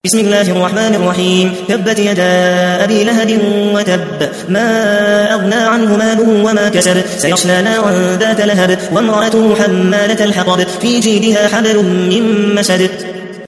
بسم الله الرحمن الرحيم. تبت يدا أبي لهب وتب، ما أغنى عنه ماله وما كسب، سيصلى نارا ذات لهب، وامرأته حمالة الحطب، في جيدها حبل من مسد.